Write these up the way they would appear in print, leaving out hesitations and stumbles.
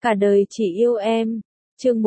Cả đời chỉ yêu em. Chương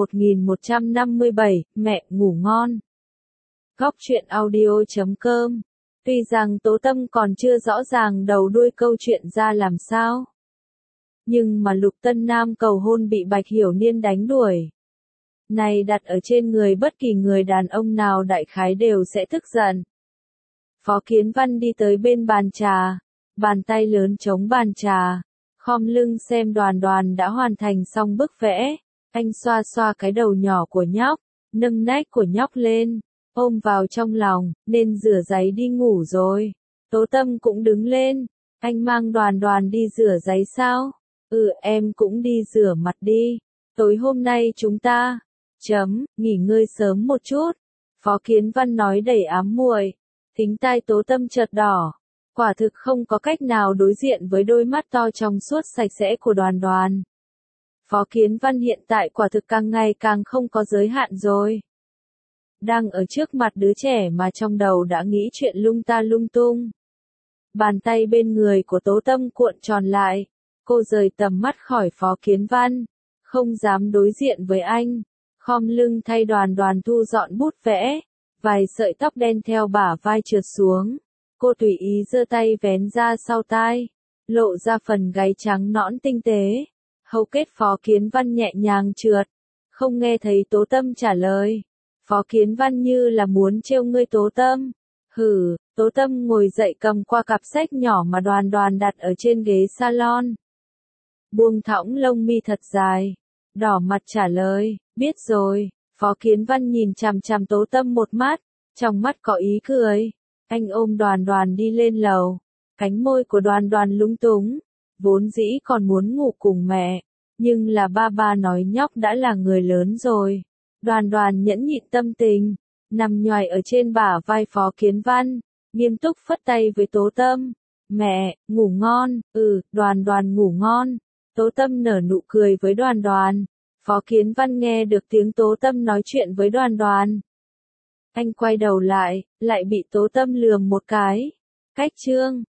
1157, mẹ ngủ ngon. Góc truyện audio.com. Tuy rằng Tố Tâm còn chưa rõ ràng đầu đuôi câu chuyện ra làm sao, nhưng mà Lục Tân Nam cầu hôn bị Bạch Hiểu Niên đánh đuổi, này đặt ở trên người bất kỳ người đàn ông nào đại khái đều sẽ tức giận. Phó Kiến Văn đi tới bên bàn trà, bàn tay lớn chống bàn trà, khom lưng xem Đoàn Đoàn đã hoàn thành xong bức vẽ. Anh xoa xoa cái đầu nhỏ của nhóc, nâng nách của nhóc lên, ôm vào trong lòng, nên rửa giấy đi ngủ rồi. Tố Tâm cũng đứng lên, anh mang Đoàn Đoàn đi rửa giấy sao? Em cũng đi rửa mặt đi. Tối hôm nay chúng ta, nghỉ ngơi sớm một chút. Phó Kiến Văn nói đầy ám muội. Thính tai Tố Tâm chợt đỏ. Quả thực không có cách nào đối diện với đôi mắt to trong suốt sạch sẽ của Đoàn Đoàn. Phó Kiến Văn hiện tại quả thực càng ngày càng không có giới hạn rồi. Đang ở trước mặt đứa trẻ mà trong đầu đã nghĩ chuyện lung ta lung tung. Bàn tay bên người của Tố Tâm cuộn tròn lại. Cô rời tầm mắt khỏi Phó Kiến Văn. Không dám đối diện với anh. Khom lưng thay Đoàn Đoàn thu dọn bút vẽ. Vài sợi tóc đen theo bả vai trượt xuống. Cô tùy ý giơ tay vén ra sau tai. Lộ ra phần gáy trắng nõn tinh tế. Hầu kết Phó Kiến Văn nhẹ nhàng trượt. Không nghe thấy Tố Tâm trả lời. Phó Kiến Văn như là muốn trêu ngươi Tố Tâm. Tố Tâm ngồi dậy cầm qua cặp sách nhỏ mà Đoàn Đoàn đặt ở trên ghế salon. Buông thõng lông mi thật dài. Đỏ mặt trả lời, biết rồi. Phó Kiến Văn nhìn chằm chằm Tố Tâm một mắt. Trong mắt có ý cười. Anh ôm Đoàn Đoàn đi lên lầu. Cánh môi của Đoàn Đoàn lúng túng. Vốn dĩ còn muốn ngủ cùng mẹ. Nhưng là ba nói nhóc đã là người lớn rồi. Đoàn Đoàn nhẫn nhịn tâm tình. Nằm nhoài ở trên bả vai Phó Kiến Văn. Nghiêm túc phất tay với Tố Tâm. Mẹ, ngủ ngon. Đoàn Đoàn ngủ ngon. Tố Tâm nở nụ cười với Đoàn Đoàn. Phó Kiến Văn nghe được tiếng Tố Tâm nói chuyện với Đoàn Đoàn. Anh quay đầu lại bị Tố Tâm lườm một cái. Cách chương.